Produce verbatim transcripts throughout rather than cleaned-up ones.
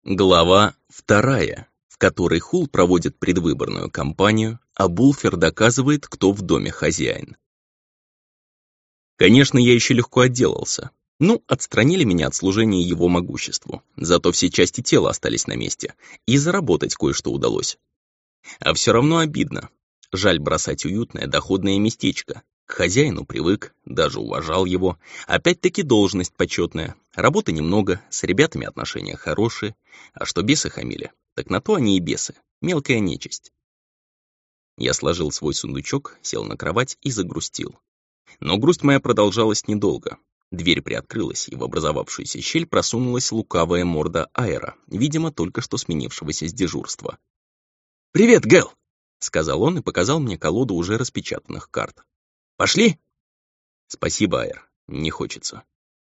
Глава вторая, в которой Хул проводит предвыборную кампанию, а Булфер доказывает, кто в доме хозяин. Конечно, я еще легко отделался. Ну, отстранили меня от служения его могуществу, зато все части тела остались на месте, и заработать кое-что удалось. А все равно обидно. Жаль бросать уютное доходное местечко. К хозяину привык, даже уважал его. Опять-таки должность почетная. Работы немного, с ребятами отношения хорошие. А что бесы хамили, так на то они и бесы. Мелкая нечисть. Я сложил свой сундучок, сел на кровать и загрустил. Но грусть моя продолжалась недолго. Дверь приоткрылась, и в образовавшуюся щель просунулась лукавая морда Айра, видимо, только что сменившегося с дежурства. «Привет, Гэл!» — сказал он и показал мне колоду уже распечатанных карт. «Пошли?» «Спасибо, Айр, не хочется».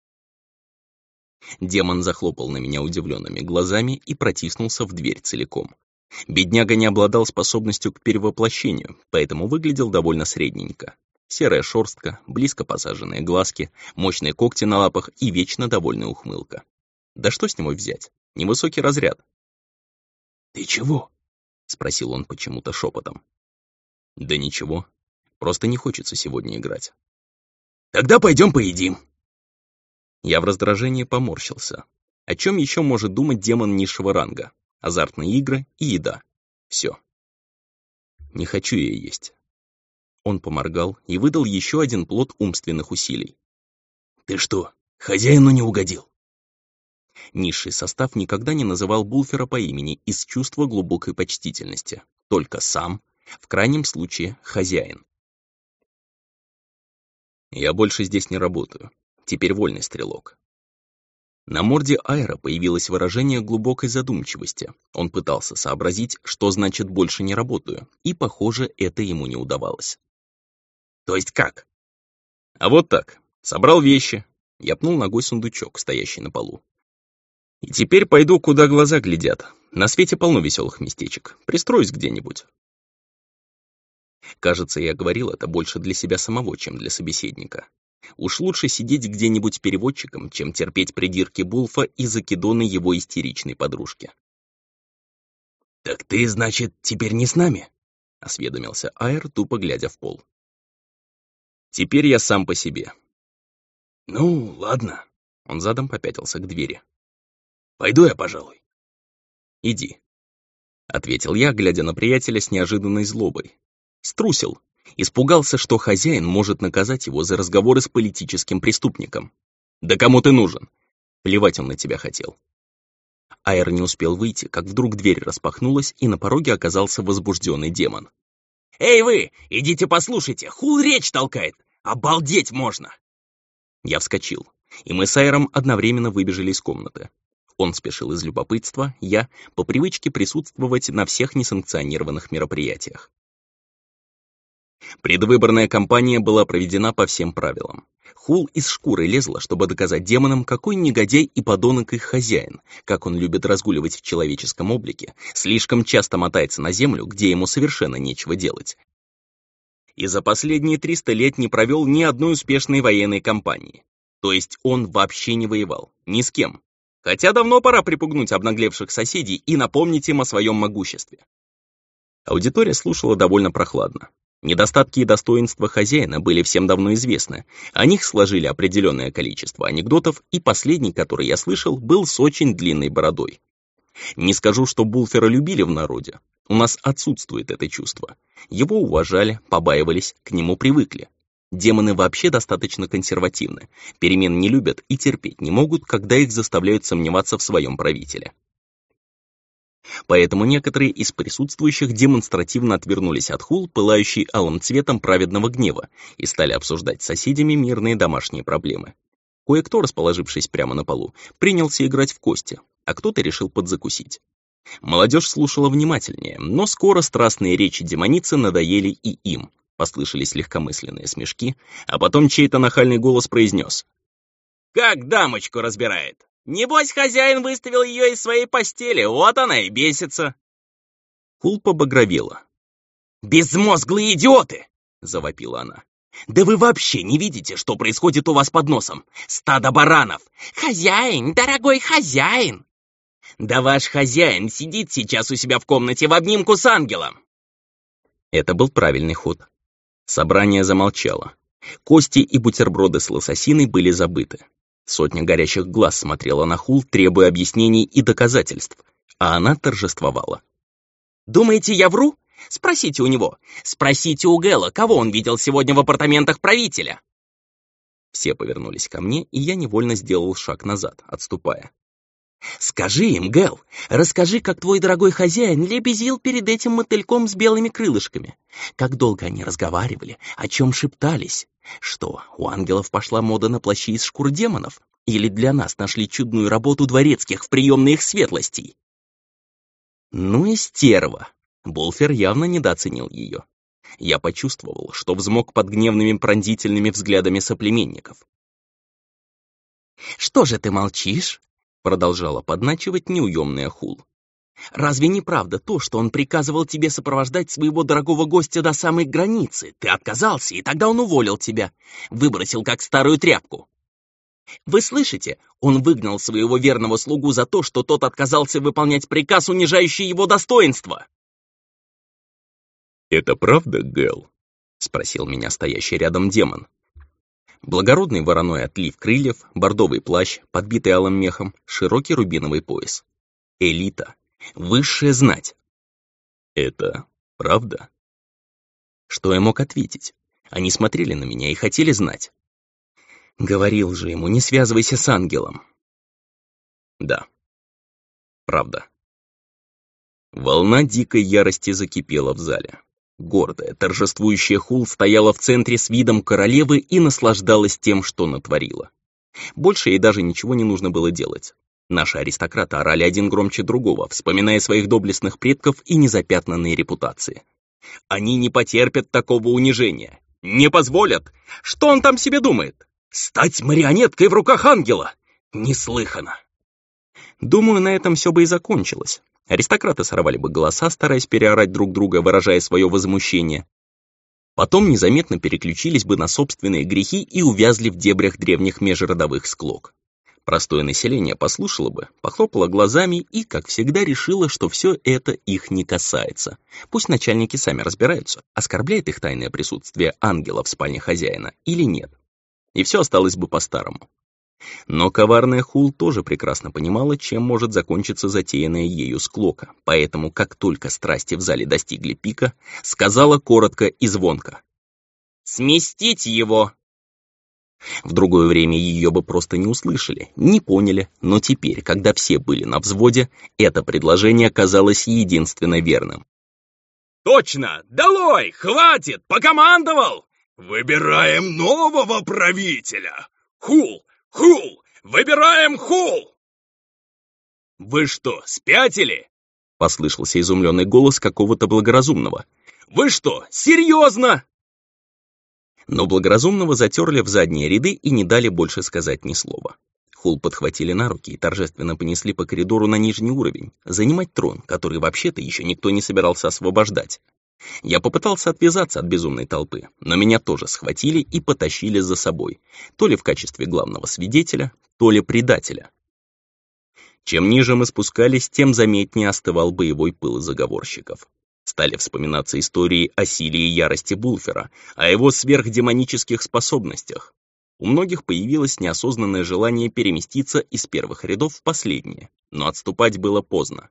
Демон захлопал на меня удивленными глазами и протиснулся в дверь целиком. Бедняга не обладал способностью к перевоплощению, поэтому выглядел довольно средненько. Серая шерстка, близко посаженные глазки, мощные когти на лапах и вечно довольная ухмылка. Да что с него взять? Невысокий разряд. «Ты чего?» — спросил он почему-то шепотом. «Да ничего. Просто не хочется сегодня играть». «Тогда пойдем поедим». Я в раздражении поморщился. О чем еще может думать демон низшего ранга? Азартные игры и еда. Все. Не хочу я есть. Он поморгал и выдал еще один плод умственных усилий. «Ты что, хозяину не угодил?» Низший состав никогда не называл Булфера по имени из чувства глубокой почтительности. Только сам, в крайнем случае, хозяин. «Я больше здесь не работаю. Теперь вольный стрелок». На морде Айра появилось выражение глубокой задумчивости. Он пытался сообразить, что значит «больше не работаю», и, похоже, это ему не удавалось. «То есть как?» «А вот так. Собрал вещи». Я пнул ногой сундучок, стоящий на полу. «И теперь пойду, куда глаза глядят. На свете полно веселых местечек. Пристроюсь где-нибудь». Кажется, я говорил это больше для себя самого, чем для собеседника. Уж лучше сидеть где-нибудь переводчиком, чем терпеть придирки Булфа и закидоны его истеричной подружки. «Так ты, значит, теперь не с нами?» — осведомился Айр, тупо глядя в пол. «Теперь я сам по себе». «Ну, ладно». Он задом попятился к двери. «Пойду я, пожалуй». «Иди», — ответил я, глядя на приятеля с неожиданной злобой. Струсил. Испугался, что хозяин может наказать его за разговоры с политическим преступником. «Да кому ты нужен?» Плевать он на тебя хотел. Айр не успел выйти, как вдруг дверь распахнулась, и на пороге оказался возбужденный демон. «Эй вы, идите послушайте, Хул речь толкает! Обалдеть можно!» Я вскочил, и мы с Айром одновременно выбежали из комнаты. Он спешил из любопытства, я — по привычке присутствовать на всех несанкционированных мероприятиях. Предвыборная кампания была проведена по всем правилам. Хул из шкуры лезла, чтобы доказать демонам, какой негодяй и подонок их хозяин, как он любит разгуливать в человеческом облике, слишком часто мотается на землю, где ему совершенно нечего делать. И за последние триста лет не провел ни одной успешной военной кампании. То есть он вообще не воевал, ни с кем. Хотя давно пора припугнуть обнаглевших соседей и напомнить им о своем могуществе. Аудитория слушала довольно прохладно. Недостатки и достоинства хозяина были всем давно известны. О них сложили определенное количество анекдотов, и последний, который я слышал, был с очень длинной бородой. Не скажу, что Булфера любили в народе. У нас отсутствует это чувство. Его уважали, побаивались, к нему привыкли. Демоны вообще достаточно консервативны, перемен не любят и терпеть не могут, когда их заставляют сомневаться в своем правителе. Поэтому некоторые из присутствующих демонстративно отвернулись от Хул, пылающей алым цветом праведного гнева, и стали обсуждать с соседями мирные домашние проблемы. Кое-кто, расположившись прямо на полу, принялся играть в кости, а кто-то решил подзакусить. Молодежь слушала внимательнее, но скоро страстные речи демоницы надоели и им. Послышались легкомысленные смешки, а потом чей-то нахальный голос произнес: «Как дамочку разбирает! Небось, хозяин выставил ее из своей постели, вот она и бесится!» Хул побагровела. «Безмозглые идиоты!» — завопила она. «Да вы вообще не видите, что происходит у вас под носом? Стадо баранов! Хозяин, дорогой хозяин!» Да ваш хозяин сидит сейчас у себя в комнате в обнимку с ангелом. Это был правильный ход. Собрание замолчало. Кости и бутерброды с лососиной были забыты. Сотня горящих глаз смотрела на Хул, требуя объяснений и доказательств, а она торжествовала. «Думаете, я вру? Спросите у него. Спросите у Гэла, кого он видел сегодня в апартаментах правителя». Все повернулись ко мне, и я невольно сделал шаг назад, отступая. «Скажи им, Гэл, расскажи, как твой дорогой хозяин лебезил перед этим мотыльком с белыми крылышками. Как долго они разговаривали, о чем шептались. Что, у ангелов пошла мода на плащи из шкур демонов? Или для нас нашли чудную работу дворецких в приемной их светлостей?» Ну и стерва. Булфер явно недооценил ее. Я почувствовал, что взмок под гневными пронзительными взглядами соплеменников. «Что же ты молчишь?» Продолжала подначивать неуемная Хул. «Разве не правда то, что он приказывал тебе сопровождать своего дорогого гостя до самой границы? Ты отказался, и тогда он уволил тебя, выбросил как старую тряпку. Вы слышите? Он выгнал своего верного слугу за то, что тот отказался выполнять приказ, унижающий его достоинство». «Это правда, Гэл?» — спросил меня стоящий рядом демон. Благородный вороной отлив крыльев, бордовый плащ, подбитый алым мехом, широкий рубиновый пояс. Элита. Высшая знать. Это правда? Что я мог ответить? Они смотрели на меня и хотели знать. Говорил же ему, не связывайся с ангелом. Да. Правда. Волна дикой ярости закипела в зале. Гордая, торжествующая Хул стояла в центре с видом королевы и наслаждалась тем, что натворила. Больше ей даже ничего не нужно было делать. Наши аристократы орали один громче другого, вспоминая своих доблестных предков и незапятнанные репутации. Они не потерпят такого унижения. Не позволят. Что он там себе думает? Стать марионеткой в руках ангела? Неслыханно. Думаю, на этом все бы и закончилось. Аристократы сорвали бы голоса, стараясь переорать друг друга, выражая свое возмущение. Потом незаметно переключились бы на собственные грехи и увязли в дебрях древних межродовых склок. Простое население послушало бы, похлопало глазами и, как всегда, решило, что все это их не касается. Пусть начальники сами разбираются, оскорбляет их тайное присутствие ангела в спальне хозяина или нет. И все осталось бы по-старому. Но коварная Хул тоже прекрасно понимала, чем может закончиться затеянная ею склока, поэтому, как только страсти в зале достигли пика, сказала коротко и звонко: «Сместить его!» В другое время ее бы просто не услышали, не поняли, но теперь, когда все были на взводе, это предложение казалось единственно верным. «Точно! Долой! Хватит! Покомандовал! Выбираем нового правителя! Хул! Хул! Выбираем Хул!» «Вы что, спятили?» — послышался изумленный голос какого-то благоразумного. «Вы что, серьезно?» Но благоразумного затерли в задние ряды и не дали больше сказать ни слова. Хул подхватили на руки и торжественно понесли по коридору на нижний уровень, занимать трон, который вообще-то еще никто не собирался освобождать. Я попытался отвязаться от безумной толпы, но меня тоже схватили и потащили за собой, то ли в качестве главного свидетеля, то ли предателя. Чем ниже мы спускались, тем заметнее остывал боевой пыл заговорщиков. Стали вспоминаться истории о силе и ярости Булфера, о его сверхдемонических способностях. У многих появилось неосознанное желание переместиться из первых рядов в последние, но отступать было поздно.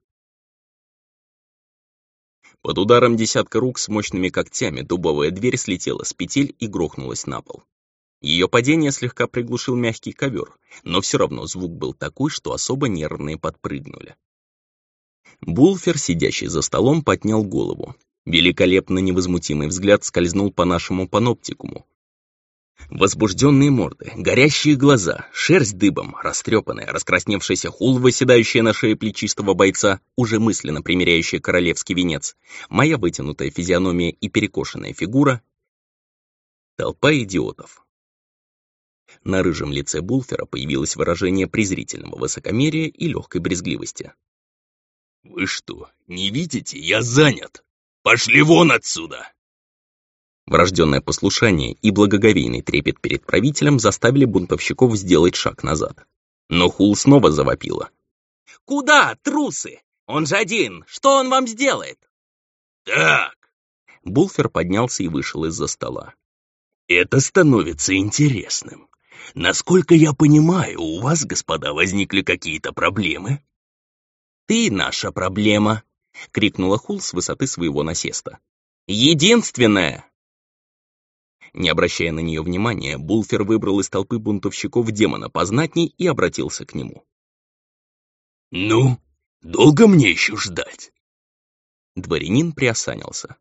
Под ударом десятка рук с мощными когтями дубовая дверь слетела с петель и грохнулась на пол. Ее падение слегка приглушил мягкий ковер, но все равно звук был такой, что особо нервные подпрыгнули. Булфер, сидящий за столом, поднял голову. Великолепно невозмутимый взгляд скользнул по нашему паноптикуму. Возбужденные морды, горящие глаза, шерсть дыбом, растрепанная, раскрасневшаяся Хул, выседающая на шее плечистого бойца, уже мысленно примеряющая королевский венец, моя вытянутая физиономия и перекошенная фигура. Толпа идиотов. На рыжем лице Булфера появилось выражение презрительного высокомерия и легкой брезгливости. «Вы что, не видите? Я занят! Пошли вон отсюда!» Врожденное послушание и благоговейный трепет перед правителем заставили бунтовщиков сделать шаг назад. Но Хул снова завопила. Куда, трусы? Он же один. Что он вам сделает?» «Так». Булфер поднялся и вышел из-за стола. «Это становится интересным. Насколько я понимаю, у вас, господа, возникли какие-то проблемы?» «Ты наша проблема!» — крикнула Хул с высоты своего насеста. «Единственная!» Не обращая на нее внимания, Булфер выбрал из толпы бунтовщиков демона познатней и обратился к нему. «Ну, долго мне еще ждать?» Дворянин приосанился.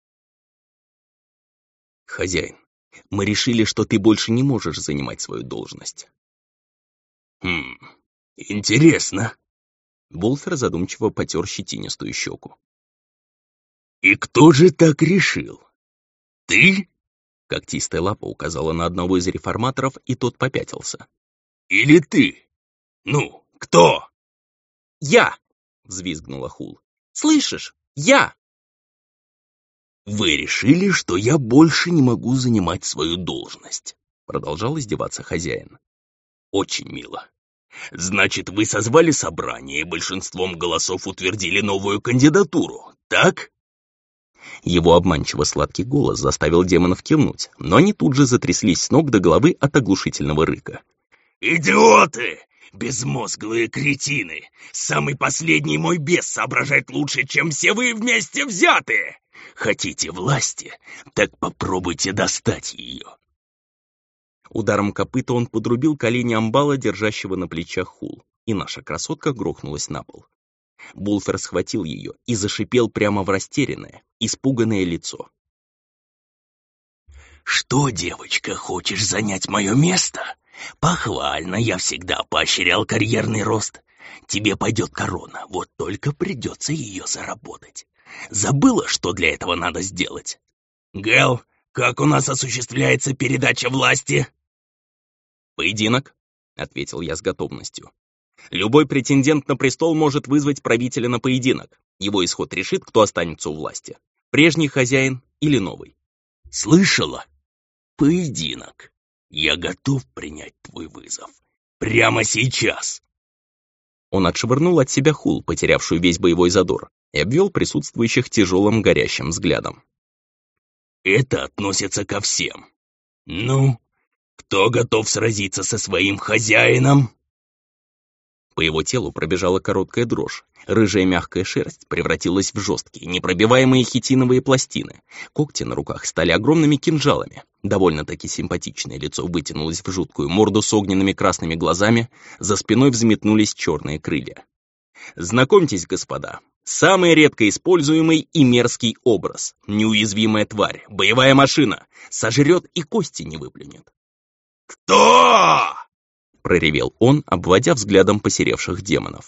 «Хозяин, мы решили, что ты больше не можешь занимать свою должность». «Хм, интересно». Булфер задумчиво потер щетинистую щеку. «И кто же так решил? Ты?» Когтистая лапа указала на одного из реформаторов, и тот попятился. «Или ты? Ну, кто?» «Я!» — взвизгнула Хул. «Слышишь? Я!» «Вы решили, что я больше не могу занимать свою должность», — продолжал издеваться хозяин. «Очень мило. Значит, вы созвали собрание и большинством голосов утвердили новую кандидатуру, так?» Его обманчиво сладкий голос заставил демонов кивнуть, но они тут же затряслись с ног до головы от оглушительного рыка. «Идиоты! Безмозглые кретины! Самый последний мой бес соображает лучше, чем все вы вместе взятые! Хотите власти? Так попробуйте достать ее!» Ударом копыта он подрубил колени амбала, держащего на плечах Хул, и наша красотка грохнулась на пол. Булфер схватил ее и зашипел прямо в растерянное, испуганное лицо. «Что, девочка, хочешь занять мое место? Похвально, я всегда поощрял карьерный рост. Тебе пойдет корона, вот только придется ее заработать. Забыла, что для этого надо сделать? Гэл, как у нас осуществляется передача власти?» «Поединок», — ответил я с готовностью. «Любой претендент на престол может вызвать правителя на поединок. Его исход решит, кто останется у власти. Прежний хозяин или новый». «Слышала? Поединок. Я готов принять твой вызов. Прямо сейчас!» Он отшвырнул от себя Хул, потерявшую весь боевой задор, и обвел присутствующих тяжелым горящим взглядом. «Это относится ко всем. Ну, кто готов сразиться со своим хозяином?» По его телу пробежала короткая дрожь. Рыжая мягкая шерсть превратилась в жесткие, непробиваемые хитиновые пластины. Когти на руках стали огромными кинжалами. Довольно-таки симпатичное лицо вытянулось в жуткую морду с огненными красными глазами, за спиной взметнулись черные крылья. Знакомьтесь, господа, самый редко используемый и мерзкий образ. Неуязвимая тварь, боевая машина, сожрет и кости не выплюнет. «Кто?» — проревел он, обводя взглядом посеревших демонов.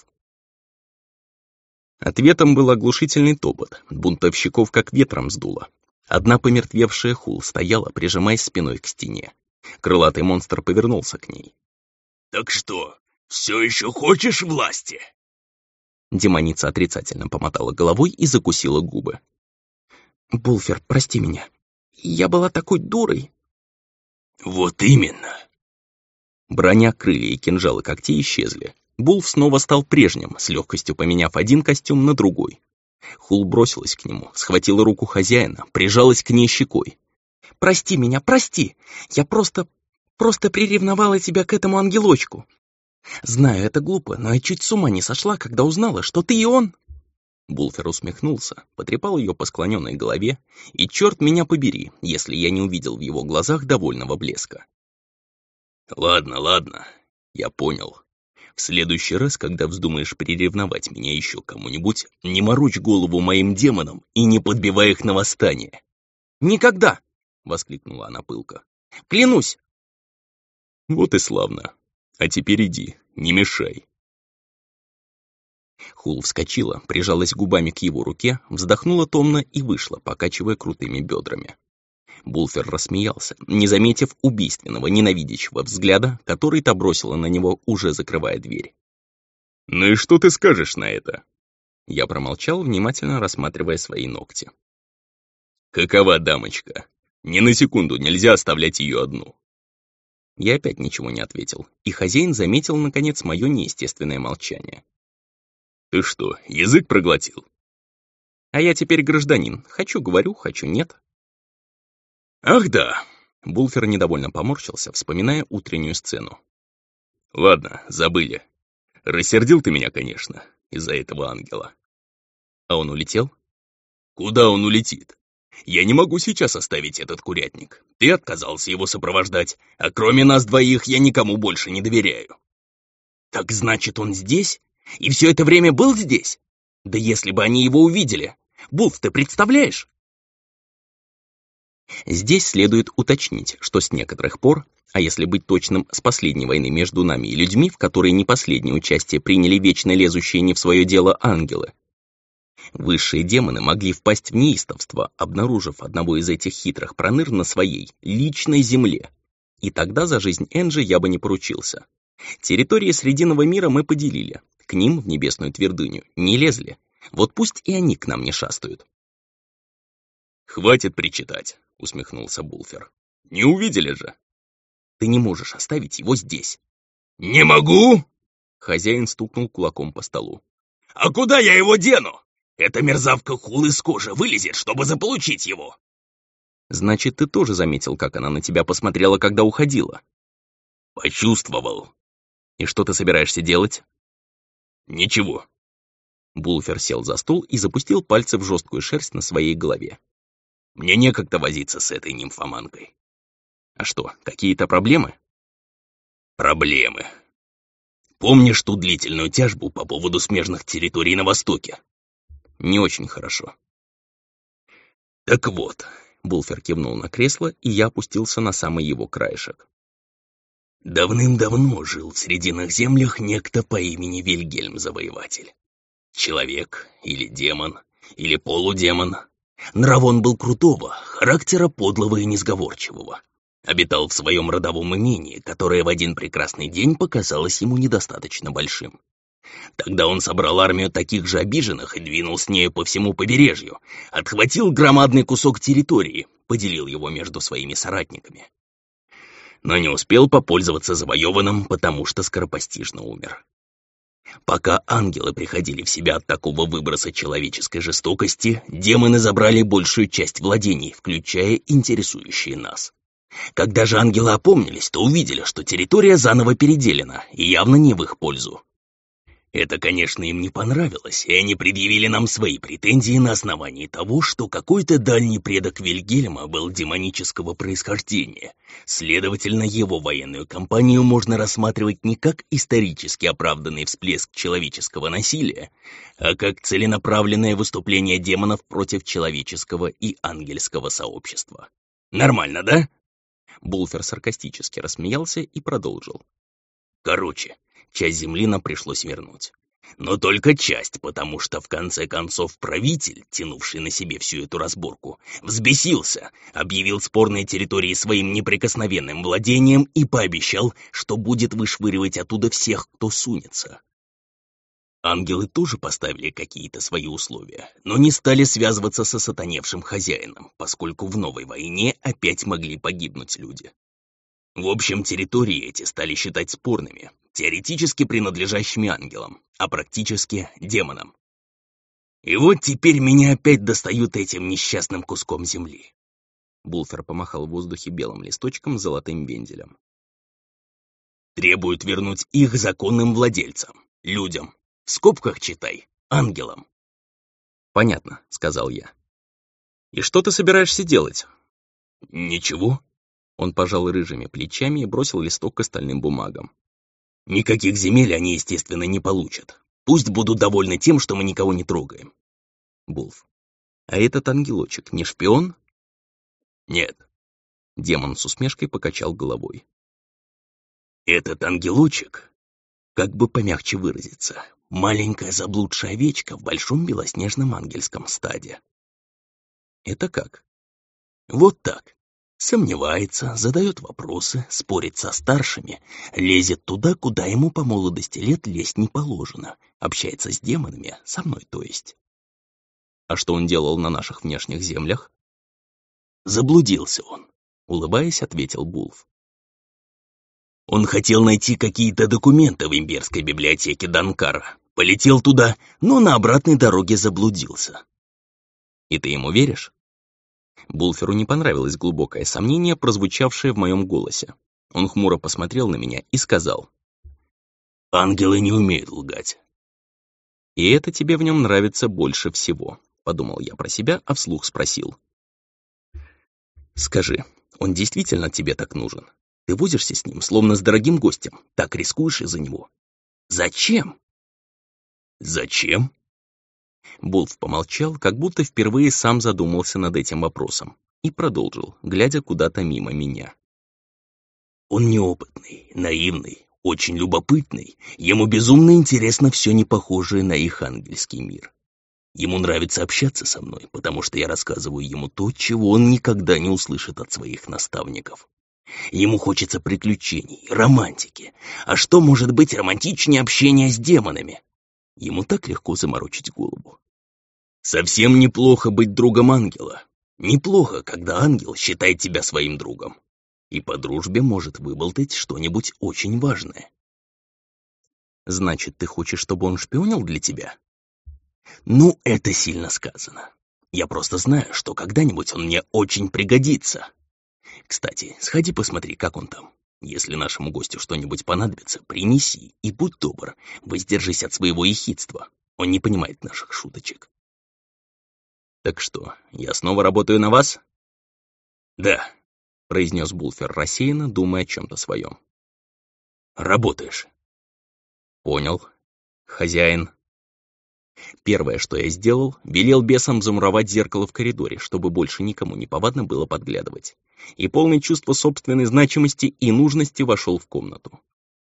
Ответом был оглушительный топот, бунтовщиков как ветром сдуло. Одна помертвевшая Хул стояла, прижимаясь спиной к стене. Крылатый монстр повернулся к ней. «Так что, все еще хочешь власти?» Демоница отрицательно помотала головой и закусила губы. «Булфер, прости меня. Я была такой дурой». «Вот именно». Броня, крылья и кинжалы когтей исчезли. Булф снова стал прежним, с легкостью поменяв один костюм на другой. Хул бросилась к нему, схватила руку хозяина, прижалась к ней щекой. «Прости меня, прости! Я просто... просто приревновала тебя к этому ангелочку. Знаю, это глупо, но я чуть с ума не сошла, когда узнала, что ты и он...» Булфер усмехнулся, потрепал ее по склоненной голове, и черт меня побери, если я не увидел в его глазах довольного блеска. «Ладно, ладно, я понял. В следующий раз, когда вздумаешь приревновать меня еще кому-нибудь, не морочь голову моим демонам и не подбивай их на восстание». «Никогда!» — воскликнула она пылко. «Клянусь!» «Вот и славно. А теперь иди, не мешай». Хул вскочила, прижалась губами к его руке, вздохнула томно и вышла, покачивая крутыми бедрами. Булфер рассмеялся, не заметив убийственного, ненавидящего взгляда, который та бросила на него, уже закрывая дверь. «Ну и что ты скажешь на это?» Я промолчал, внимательно рассматривая свои ногти. «Какова дамочка? Ни на секунду нельзя оставлять ее одну». Я опять ничего не ответил, и хозяин заметил, наконец, мое неестественное молчание. Ты что, язык проглотил? А я теперь гражданин. Хочу — говорю, хочу — нет. Ах да. Булфер недовольно поморщился, вспоминая утреннюю сцену. Ладно, забыли. Рассердил ты меня, конечно, из-за этого ангела. А он улетел? Куда он улетит? Я не могу сейчас оставить этот курятник. Ты отказался его сопровождать, а кроме нас двоих я никому больше не доверяю. Так значит, он здесь? И все это время был здесь? Да если бы они его увидели. Булф, ты представляешь? Здесь следует уточнить, что с некоторых пор, а если быть точным, с последней войны между нами и людьми, в которой не последнее участие приняли вечно лезущие не в свое дело ангелы, высшие демоны могли впасть в неистовство, обнаружив одного из этих хитрых проныр на своей личной земле. И тогда за жизнь Энджи я бы не поручился. Территории Срединного мира мы поделили, к ним, в небесную твердыню, не лезли. Вот пусть и они к нам не шастают. «Хватит причитать», — усмехнулся Булфер. «Не увидели же». «Ты не можешь оставить его здесь». «Не могу?» — хозяин стукнул кулаком по столу. «А куда я его дену? Эта мерзавка Хул из кожи вылезет, чтобы заполучить его». «Значит, ты тоже заметил, как она на тебя посмотрела, когда уходила?» «Почувствовал». «И что ты собираешься делать?» «Ничего». Булфер сел за стол и запустил пальцы в жесткую шерсть на своей голове. «Мне некогда возиться с этой нимфоманкой». «А что, какие-то проблемы?» «Проблемы. Помнишь ту длительную тяжбу по поводу смежных территорий на Востоке?» «Не очень хорошо». «Так вот», — Булфер кивнул на кресло, и я опустился на самый его краешек. «Давным-давно жил в Срединных землях некто по имени Вильгельм Завоеватель. Человек или демон, или полудемон. Нрав он был крутого, характера подлого и несговорчивого. Обитал в своем родовом имении, которое в один прекрасный день показалось ему недостаточно большим. Тогда он собрал армию таких же обиженных и двинул с нею по всему побережью, отхватил громадный кусок территории, поделил его между своими соратниками. Но не успел попользоваться завоеванным, потому что скоропостижно умер. Пока ангелы приходили в себя от такого выброса человеческой жестокости, демоны забрали большую часть владений, включая интересующие нас. Когда же ангелы опомнились, то увидели, что территория заново переделена, и явно не в их пользу. Это, конечно, им не понравилось, и они предъявили нам свои претензии на основании того, что какой-то дальний предок Вильгельма был демонического происхождения. Следовательно, его военную кампанию можно рассматривать не как исторически оправданный всплеск человеческого насилия, а как целенаправленное выступление демонов против человеческого и ангельского сообщества. Нормально, да? Булфер саркастически рассмеялся и продолжил. Короче, часть земли нам пришлось вернуть. Но только часть, потому что, в конце концов, правитель, тянувший на себе всю эту разборку, взбесился, объявил спорные территории своим неприкосновенным владением и пообещал, что будет вышвыривать оттуда всех, кто сунется. Ангелы тоже поставили какие-то свои условия, но не стали связываться со сатаневшим хозяином, поскольку в новой войне опять могли погибнуть люди. В общем, территории эти стали считать спорными, теоретически принадлежащими ангелам, а практически демонам. И вот теперь меня опять достают этим несчастным куском земли. Булфер помахал в воздухе белым листочком с золотым вензелем. Требуют вернуть их законным владельцам, людям. В скобках читай, ангелам. Понятно, сказал я. И что ты собираешься делать? Ничего. Он пожал рыжими плечами и бросил листок к остальным бумагам. Никаких земель они, естественно, не получат. Пусть будут довольны тем, что мы никого не трогаем. Булф. А этот ангелочек не шпион? Нет. Демон с усмешкой покачал головой. Этот ангелочек, как бы помягче выразиться, маленькая заблудшая овечка в большом белоснежном ангельском стаде. Это как? Вот так. Сомневается, задает вопросы, спорит со старшими, лезет туда, куда ему по молодости лет лезть не положено, общается с демонами, со мной то есть. А что он делал на наших внешних землях? Заблудился он, улыбаясь, ответил Булф. Он хотел найти какие-то документы в имперской библиотеке Данкара, Полетел туда, но на обратной дороге заблудился. И ты ему веришь? Булферу не понравилось глубокое сомнение, прозвучавшее в моем голосе. Он хмуро посмотрел на меня и сказал: «Ангелы не умеют лгать». «И это тебе в нем нравится больше всего», — подумал я про себя, а вслух спросил: «Скажи, он действительно тебе так нужен? Ты возишься с ним, словно с дорогим гостем, так рискуешь из-за него. Зачем?» «Зачем?» Булф помолчал, как будто впервые сам задумался над этим вопросом, и продолжил, глядя куда-то мимо меня. «Он неопытный, наивный, очень любопытный. Ему безумно интересно все непохожее на их ангельский мир. Ему нравится общаться со мной, потому что я рассказываю ему то, чего он никогда не услышит от своих наставников. Ему хочется приключений, романтики. А что может быть романтичнее общения с демонами? Ему так легко заморочить голову. Совсем неплохо быть другом ангела. Неплохо, когда ангел считает тебя своим другом. И по дружбе может выболтать что-нибудь очень важное». «Значит, ты хочешь, чтобы он шпионил для тебя?» «Ну, это сильно сказано. Я просто знаю, что когда-нибудь он мне очень пригодится. Кстати, сходи посмотри, как он там. Если нашему гостю что-нибудь понадобится, принеси, и будь добр, воздержись от своего ехидства. Он не понимает наших шуточек». «Так что, я снова работаю на вас?» «Да», — произнес Булфер рассеянно, думая о чем-то своем. «Работаешь». «Понял. Хозяин». Первое, что я сделал, велел бесам замуровать зеркало в коридоре, чтобы больше никому не повадно было подглядывать, и полное чувство собственной значимости и нужности вошел в комнату.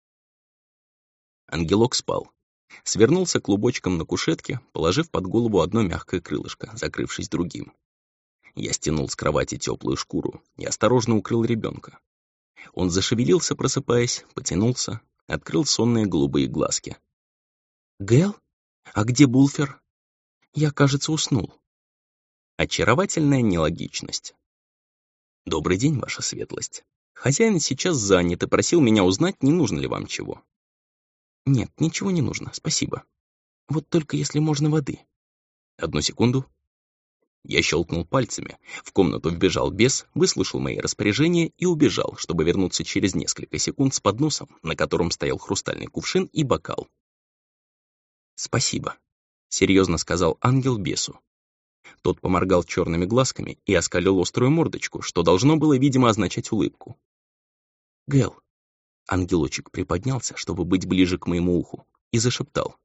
Ангелок спал. Свернулся клубочком на кушетке, положив под голову одно мягкое крылышко, закрывшись другим. Я стянул с кровати теплую шкуру и осторожно укрыл ребенка. Он зашевелился, просыпаясь, потянулся, открыл сонные голубые глазки. «Гэл? А где Булфер? Я, кажется, уснул». Очаровательная нелогичность. «Добрый день, ваша светлость. Хозяин сейчас занят и просил меня узнать, не нужно ли вам чего». «Нет, ничего не нужно, спасибо. Вот только если можно воды». «Одну секунду». Я щелкнул пальцами, в комнату вбежал бес, выслушал мои распоряжения и убежал, чтобы вернуться через несколько секунд с подносом, на котором стоял хрустальный кувшин и бокал. «Спасибо», — серьезно сказал ангел бесу. Тот поморгал черными глазками и оскалил острую мордочку, что должно было, видимо, означать улыбку. «Гэл», — ангелочек приподнялся, чтобы быть ближе к моему уху, и зашептал.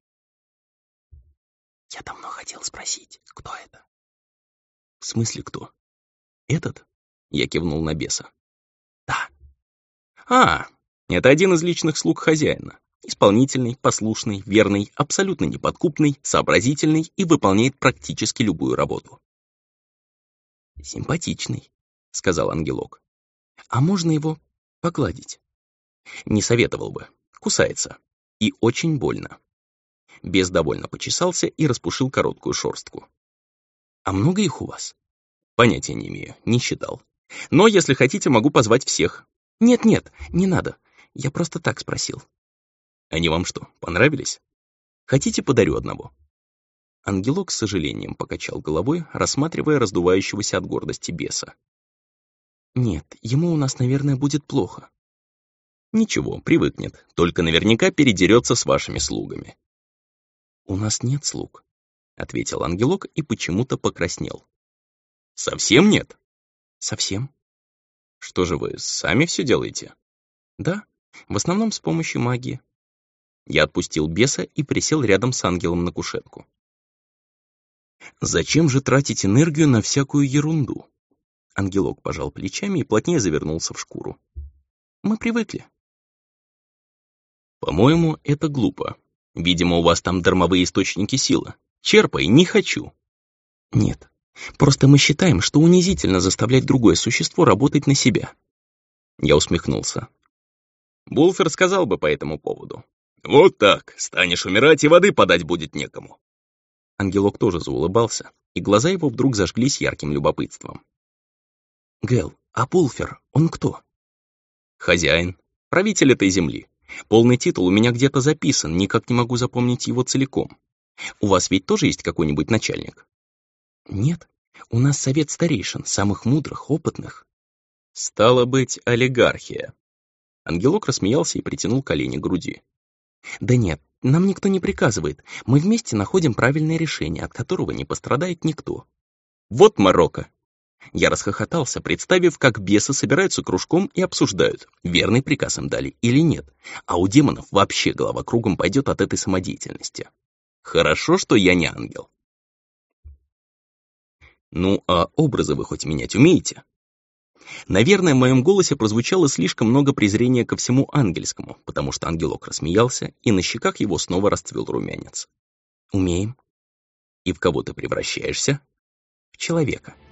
«Я давно хотел спросить, кто это?» «В смысле кто? Этот?» Я кивнул на беса. «Да». «А, это один из личных слуг хозяина. Исполнительный, послушный, верный, абсолютно неподкупный, сообразительный и выполняет практически любую работу». «Симпатичный», — сказал ангелок. «А можно его погладить?» «Не советовал бы. Кусается. И очень больно». Бес довольно почесался и распушил короткую шерстку. «А много их у вас?» «Понятия не имею, не считал. Но, если хотите, могу позвать всех». «Нет-нет, не надо. Я просто так спросил». «Они вам что, понравились? Хотите, подарю одного?» Ангелок с сожалением покачал головой, рассматривая раздувающегося от гордости беса. «Нет, ему у нас, наверное, будет плохо». «Ничего, привыкнет, только наверняка передерется с вашими слугами». «У нас нет слуг», — ответил ангелок и почему-то покраснел. «Совсем нет?» «Совсем». «Что же вы, сами все делаете?» «Да, в основном с помощью магии». Я отпустил беса и присел рядом с ангелом на кушетку. «Зачем же тратить энергию на всякую ерунду?» Ангелок пожал плечами и плотнее завернулся в шкуру. «Мы привыкли». «По-моему, это глупо. Видимо, у вас там дармовые источники силы. Черпай, не хочу». «Нет, просто мы считаем, что унизительно заставлять другое существо работать на себя». Я усмехнулся. Булфер сказал бы по этому поводу. «Вот так, станешь умирать, и воды подать будет некому». Ангелок тоже заулыбался, и глаза его вдруг зажглись ярким любопытством. «Гэл, а Булфер, он кто?» «Хозяин, правитель этой земли. Полный титул у меня где-то записан, никак не могу запомнить его целиком. У вас ведь тоже есть какой-нибудь начальник? Нет, у нас совет старейшин, самых мудрых, опытных. Стало быть, олигархия. Ангелок рассмеялся и притянул колени к груди. Да нет, нам никто не приказывает. Мы вместе находим правильное решение, от которого не пострадает никто. Вот Марокко. Я расхохотался, представив, как бесы собираются кружком и обсуждают, верный приказ им дали или нет, а у демонов вообще голова кругом пойдет от этой самодеятельности. Хорошо, что я не ангел. Ну, а образы вы хоть менять умеете? Наверное, в моем голосе прозвучало слишком много презрения ко всему ангельскому, потому что ангелок рассмеялся, и на щеках его снова расцвел румянец. Умеем. И в кого ты превращаешься? В человека.